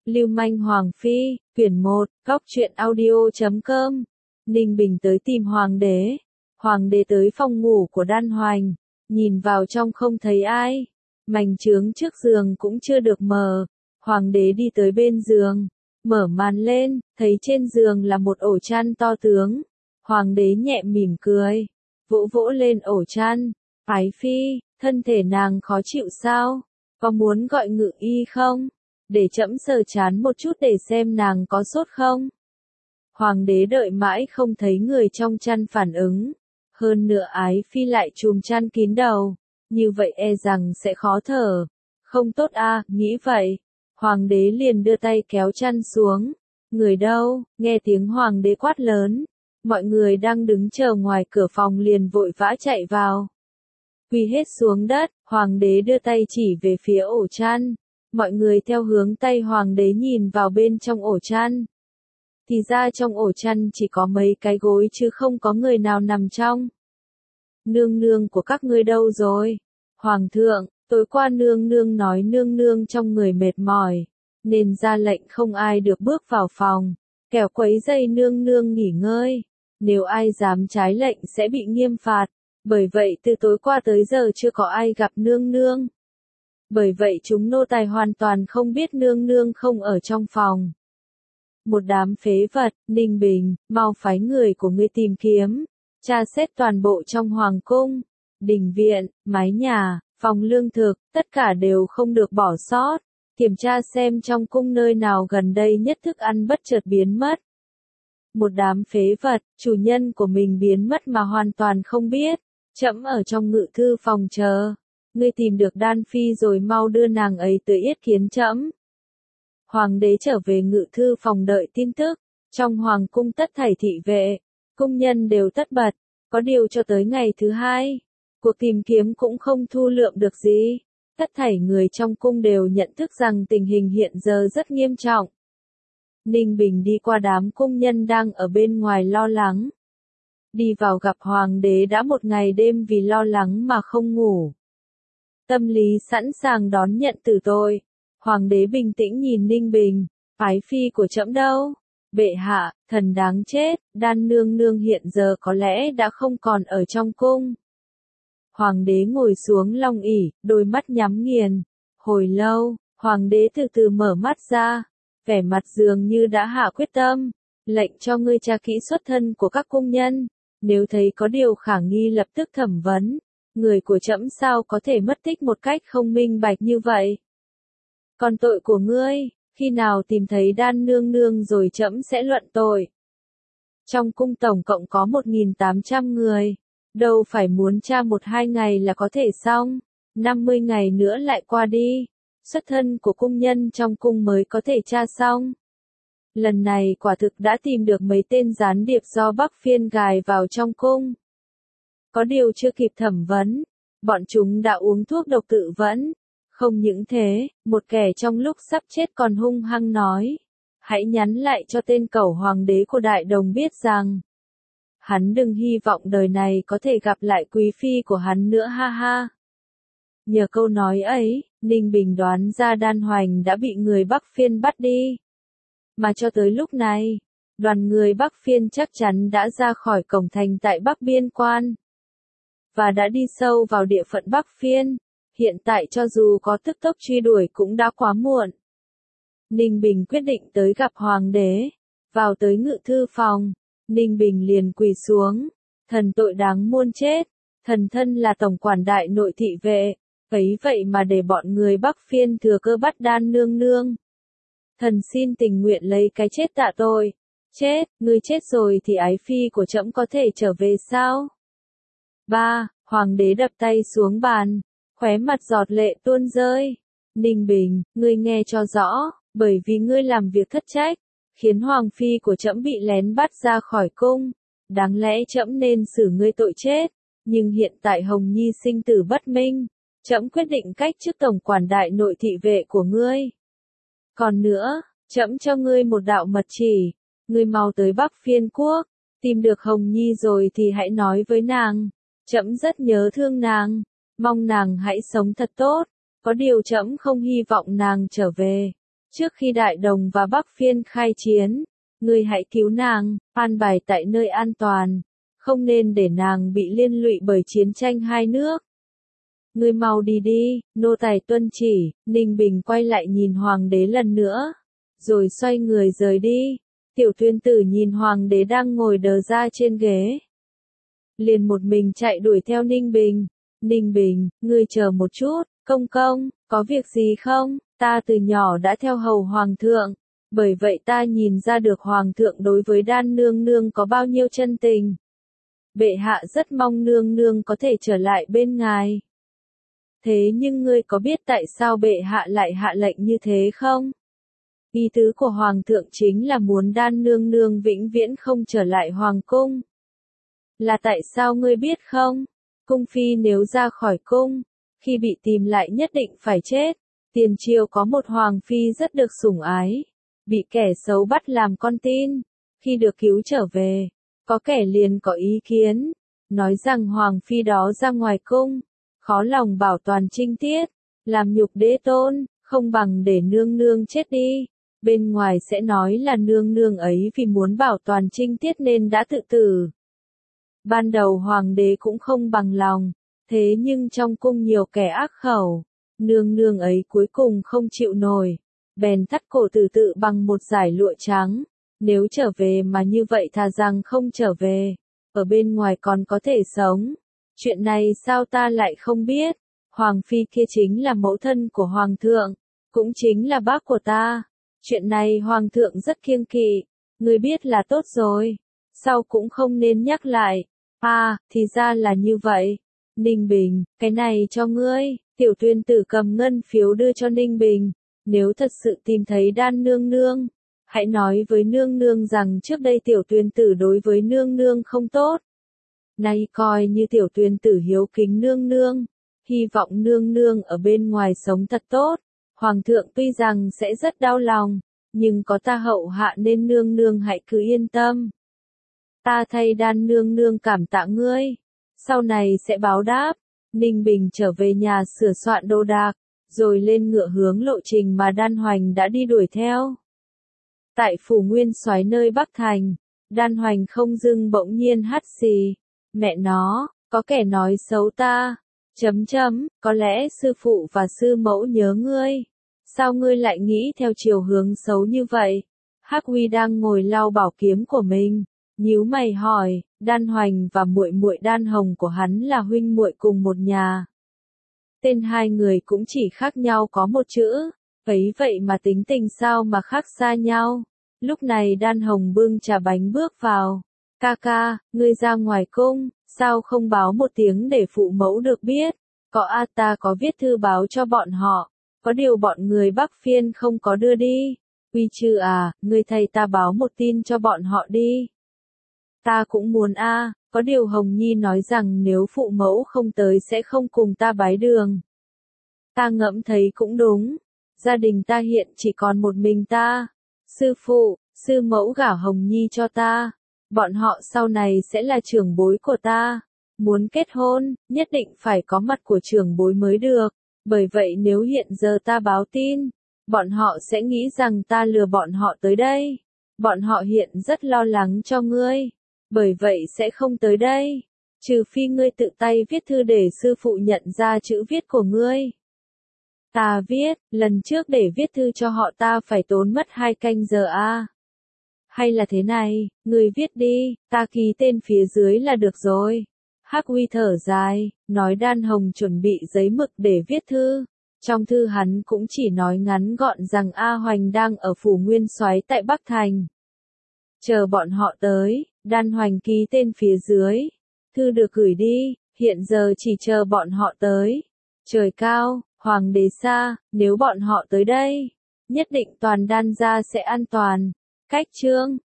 Lưu manh Hoàng Phi, quyển 1, goctruyện audio.com. Ninh Bình tới tìm Hoàng đế. Hoàng đế tới phòng ngủ của Đan Hoành, nhìn vào trong không thấy ai. Mành chướng trước giường cũng chưa được mở. Hoàng đế đi tới bên giường, mở màn lên, thấy trên giường là một ổ chăn to tướng. Hoàng đế nhẹ mỉm cười, vỗ vỗ lên ổ chăn. Ái phi, thân thể nàng khó chịu sao? Có muốn gọi ngự y không? Để trẫm sờ chán một chút để xem nàng có sốt không? Hoàng đế đợi mãi không thấy người trong chăn phản ứng. Hơn nữa Ái phi lại chùm chăn kín đầu, như vậy e rằng sẽ khó thở. Không tốt à, nghĩ vậy. Hoàng đế liền đưa tay kéo chăn xuống. Người đâu? Nghe tiếng hoàng đế quát lớn. Mọi người đang đứng chờ ngoài cửa phòng liền vội vã chạy vào. Quỳ hết xuống đất, hoàng đế đưa tay chỉ về phía ổ chăn. Mọi người theo hướng tay hoàng đế nhìn vào bên trong ổ chăn. Thì ra trong ổ chăn chỉ có mấy cái gối chứ không có người nào nằm trong. Nương nương của các ngươi đâu rồi? Hoàng thượng, tối qua nương nương nói nương nương trong người mệt mỏi, nên ra lệnh không ai được bước vào phòng, kẻo quấy rầy nương nương nghỉ ngơi. Nếu ai dám trái lệnh sẽ bị nghiêm phạt. Bởi vậy từ tối qua tới giờ chưa có ai gặp nương nương. Bởi vậy chúng nô tài hoàn toàn không biết nương nương không ở trong phòng. Một đám phế vật, Ninh Bình, mau phái người của ngươi tìm kiếm, tra xét toàn bộ trong hoàng cung, đình viện, mái nhà, phòng lương thực, tất cả đều không được bỏ sót. Kiểm tra xem trong cung nơi nào gần đây nhất thức ăn bất chợt biến mất. Một đám phế vật, chủ nhân của mình biến mất mà hoàn toàn không biết. Trẫm ở trong ngự thư phòng chờ. Ngươi tìm được Đan Phi rồi mau đưa nàng ấy tới yết kiến trẫm. Hoàng đế trở về ngự thư phòng đợi tin tức. Trong hoàng cung tất thảy thị vệ, cung nhân đều tất bật. Có điều cho tới ngày thứ hai, cuộc tìm kiếm cũng không thu lượm được gì. Tất thảy người trong cung đều nhận thức rằng tình hình hiện giờ rất nghiêm trọng. Ninh Bình đi qua đám cung nhân đang ở bên ngoài lo lắng. Đi vào gặp hoàng đế đã một ngày đêm vì lo lắng mà không ngủ. Tâm lý sẵn sàng đón nhận tử tội. Hoàng đế bình tĩnh nhìn Ninh Bình. Ái phi của trẫm đâu? Bệ hạ, thần đáng chết, Đan nương nương hiện giờ có lẽ đã không còn ở trong cung. Hoàng đế ngồi xuống long ỷ, đôi mắt nhắm nghiền. Hồi lâu, hoàng đế từ từ mở mắt ra, vẻ mặt dường như đã hạ quyết tâm. Lệnh cho ngươi tra kỹ xuất thân của các cung nhân. Nếu thấy có điều khả nghi lập tức thẩm vấn. Người của trẫm sao có thể mất tích một cách không minh bạch như vậy? Còn tội của ngươi, khi nào tìm thấy Đan nương nương rồi trẫm sẽ luận tội. Trong cung tổng cộng có 1.800 người. Đâu phải muốn tra 1-2 ngày là có thể xong. 50 ngày nữa lại qua đi. Xuất thân của cung nhân trong cung mới có thể tra xong. Lần này quả thực đã tìm được mấy tên gián điệp do Bắc Phiên gài vào trong cung. Có điều chưa kịp thẩm vấn, bọn chúng đã uống thuốc độc tự vẫn. Không những thế, một kẻ trong lúc sắp chết còn hung hăng nói. Hãy nhắn lại cho tên cẩu hoàng đế của Đại Đồng biết rằng. Hắn đừng hy vọng đời này có thể gặp lại quý phi của hắn nữa ha ha. Nhờ câu nói ấy, Ninh Bình đoán ra Đan Hoành đã bị người Bắc Phiên bắt đi. Mà cho tới lúc này, đoàn người Bắc Phiên chắc chắn đã ra khỏi cổng thành tại Bắc Biên Quan. Và đã đi sâu vào địa phận Bắc Phiên. Hiện tại cho dù có tức tốc truy đuổi cũng đã quá muộn. Ninh Bình quyết định tới gặp hoàng đế. Vào tới ngự thư phòng, Ninh Bình liền quỳ xuống. Thần tội đáng muôn chết. Thần thân là tổng quản đại nội thị vệ. Ấy vậy mà để bọn người Bắc Phiên thừa cơ bắt Đan nương nương. Thần xin tình nguyện lấy cái chết tạ tội. Chết, ngươi chết rồi thì ái phi của trẫm có thể trở về sao? 3. Hoàng đế đập tay xuống bàn, khóe mặt giọt lệ tuôn rơi. Ninh Bình, ngươi nghe cho rõ, bởi vì ngươi làm việc thất trách, khiến hoàng phi của trẫm bị lén bắt ra khỏi cung. Đáng lẽ trẫm nên xử ngươi tội chết, nhưng hiện tại Hồng Nhi sinh tử bất minh, trẫm quyết định cách chức tổng quản đại nội thị vệ của ngươi. Còn nữa, trẫm cho ngươi một đạo mật chỉ, ngươi mau tới Bắc Phiên quốc, tìm được Hồng Nhi rồi thì hãy nói với nàng. Trẫm rất nhớ thương nàng, mong nàng hãy sống thật tốt, có điều trẫm không hy vọng nàng trở về. Trước khi Đại Đồng và Bắc Phiên khai chiến, ngươi hãy cứu nàng, an bài tại nơi an toàn, không nên để nàng bị liên lụy bởi chiến tranh hai nước. Ngươi mau đi đi, nô tài tuân chỉ. Ninh Bình quay lại nhìn hoàng đế lần nữa, rồi xoay người rời đi. Tiểu Tuyên Tử nhìn hoàng đế đang ngồi đờ ra trên ghế, liền một mình chạy đuổi theo Ninh Bình. Ninh Bình, ngươi chờ một chút, công công, có việc gì không? Ta từ nhỏ đã theo hầu hoàng thượng, bởi vậy ta nhìn ra được hoàng thượng đối với Đan nương nương có bao nhiêu chân tình. Bệ hạ rất mong nương nương có thể trở lại bên ngài. Thế nhưng ngươi có biết tại sao bệ hạ lại hạ lệnh như thế không? Ý tứ của hoàng thượng chính là muốn Đan nương nương vĩnh viễn không trở lại hoàng cung. Là tại sao ngươi biết không? Cung phi nếu ra khỏi cung, khi bị tìm lại nhất định phải chết. Tiền triều có một hoàng phi rất được sủng ái, bị kẻ xấu bắt làm con tin. Khi được cứu trở về, có kẻ liền có ý kiến, nói rằng hoàng phi đó ra ngoài cung, khó lòng bảo toàn trinh tiết, làm nhục đế tôn, không bằng để nương nương chết đi. Bên ngoài sẽ nói là nương nương ấy vì muốn bảo toàn trinh tiết nên đã tự tử. Ban đầu hoàng đế cũng không bằng lòng, thế nhưng trong cung nhiều kẻ ác khẩu, nương nương ấy cuối cùng không chịu nổi, bèn thắt cổ tự tử bằng một dải lụa trắng. Nếu trở về mà như vậy thà rằng không trở về, ở bên ngoài còn có thể sống. Chuyện này sao ta lại không biết? Hoàng phi kia chính là mẫu thân của hoàng thượng, cũng chính là bác của ta. Chuyện này hoàng thượng rất kiêng kỵ, ngươi biết là tốt rồi, sau cũng không nên nhắc lại. À, thì ra là như vậy. Ninh Bình, cái này cho ngươi. Tiểu Tuyên Tử cầm ngân phiếu đưa cho Ninh Bình. Nếu thật sự tìm thấy Đan nương nương, hãy nói với nương nương rằng trước đây Tiểu Tuyên Tử đối với nương nương không tốt. Nay coi như Tiểu Tuyên Tử hiếu kính nương nương, hy vọng nương nương ở bên ngoài sống thật tốt. Hoàng thượng tuy rằng sẽ rất đau lòng, nhưng có ta hậu hạ nên nương nương hãy cứ yên tâm. Ta thay Đan nương nương cảm tạ ngươi, sau này sẽ báo đáp. Ninh Bình trở về nhà sửa soạn đồ đạc, rồi lên ngựa hướng lộ trình mà Đan Hoành đã đi đuổi theo. Tại phủ Nguyên Soái nơi Bắc Thành, Đan Hoành không dưng bỗng nhiên hắt xì. Mẹ nó, có kẻ nói xấu ta. Có lẽ sư phụ và sư mẫu nhớ ngươi. Sao ngươi lại nghĩ theo chiều hướng xấu như vậy? Hắc Huy đang ngồi lau bảo kiếm của mình, nhíu mày hỏi. Đan Hoành và muội muội Đan Hồng của hắn là huynh muội cùng một nhà. Tên hai người cũng chỉ khác nhau có một chữ, ấy vậy mà tính tình sao mà khác xa nhau. Lúc này Đan Hồng bưng trà bánh bước vào. Ca ca, ngươi ra ngoài cung, sao không báo một tiếng để phụ mẫu được biết? Có a, ta có viết thư báo cho bọn họ, có điều bọn người Bắc Phiên không có đưa đi. Uy Trư à, ngươi thay ta báo một tin cho bọn họ đi. Ta cũng muốn a, có điều Hồng Nhi nói rằng nếu phụ mẫu không tới sẽ không cùng ta bái đường. Ta ngẫm thấy cũng đúng, gia đình ta hiện chỉ còn một mình ta. Sư phụ, sư mẫu gả Hồng Nhi cho ta, bọn họ sau này sẽ là trưởng bối của ta. Muốn kết hôn, nhất định phải có mặt của trưởng bối mới được, bởi vậy nếu hiện giờ ta báo tin, bọn họ sẽ nghĩ rằng ta lừa bọn họ tới đây. Bọn họ hiện rất lo lắng cho ngươi, bởi vậy sẽ không tới đây, trừ phi ngươi tự tay viết thư để sư phụ nhận ra chữ viết của ngươi. Ta viết, lần trước để viết thư cho họ ta phải tốn mất 2 canh giờ a. Hay là thế này, ngươi viết đi, ta ký tên phía dưới là được rồi. Hắc Huy thở dài, nói Đan Hồng chuẩn bị giấy mực để viết thư. Trong thư hắn cũng chỉ nói ngắn gọn rằng A Hoành đang ở phủ Nguyên Soái tại Bắc Thành. Chờ bọn họ tới, Đan Hoành ký tên phía dưới. Thư được gửi đi, hiện giờ chỉ chờ bọn họ tới. Trời cao, hoàng đế xa, nếu bọn họ tới đây, nhất định toàn Đan gia sẽ an toàn. Cách chương